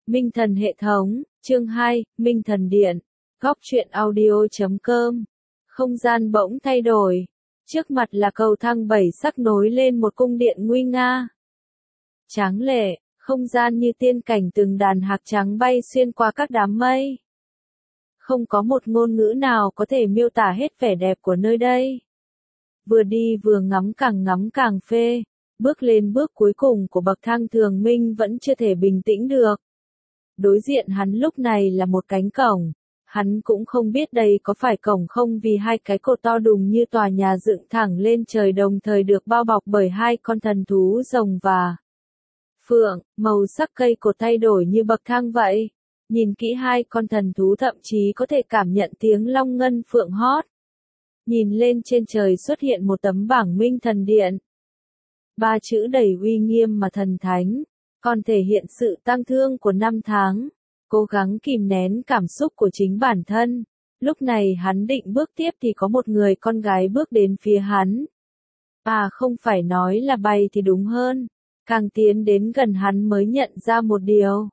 Minh Thần hệ thống, chương 2, Minh Thần Điện, góc truyện audio.com. Không gian bỗng thay đổi. Trước mặt là cầu thang 7 sắc nối lên một cung điện nguy nga. Tráng lệ, không gian như tiên cảnh, từng đàn hạc trắng bay xuyên qua các đám mây. Không có một ngôn ngữ nào có thể miêu tả hết vẻ đẹp của nơi đây. Vừa đi vừa ngắm càng phê. Bước lên bước cuối cùng của bậc thang, Thường Minh vẫn chưa thể bình tĩnh được. Đối diện hắn lúc này là một cánh cổng. Hắn cũng không biết đây có phải cổng không, vì hai cái cột to đùng như tòa nhà dựng thẳng lên trời, đồng thời được bao bọc bởi hai con thần thú rồng và phượng. Màu sắc cây cột thay đổi như bậc thang vậy. Nhìn kỹ hai con thần thú thậm chí có thể cảm nhận tiếng long ngân phượng hót. Nhìn lên trên trời xuất hiện một tấm bảng Minh Thần Điện. 3 chữ đầy uy nghiêm mà thần thánh, còn thể hiện sự tang thương của năm tháng. Cố gắng kìm nén cảm xúc của chính bản thân. Lúc này hắn định bước tiếp thì có một người con gái bước đến phía hắn. Không phải nói là bay thì đúng hơn. Càng tiến đến gần hắn mới nhận ra một điều.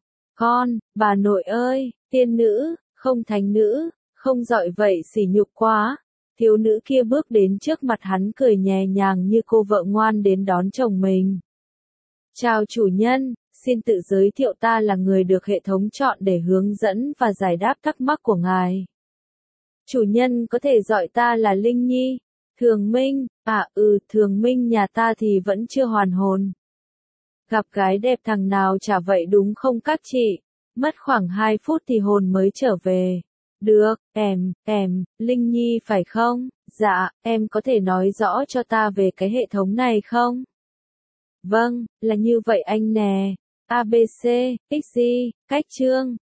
Bà nội ơi, tiên nữ, không thánh nữ, không giỏi vậy sỉ nhục quá. Thiếu nữ kia bước đến trước mặt hắn, cười nhẹ nhàng như cô vợ ngoan đến đón chồng mình. Chào chủ nhân, xin tự giới thiệu, ta là người được hệ thống chọn để hướng dẫn và giải đáp thắc mắc của ngài. Chủ nhân có thể gọi ta là Linh Nhi. Thường Minh, Thường Minh nhà ta thì vẫn chưa hoàn hồn. Gặp gái đẹp thằng nào chả vậy đúng không các chị? Mất khoảng 2 phút thì hồn mới trở về. Được, Linh Nhi phải không? Dạ, em có thể nói rõ cho ta về cái hệ thống này không? Vâng, là như vậy anh nè. ABC, XY, cách chương.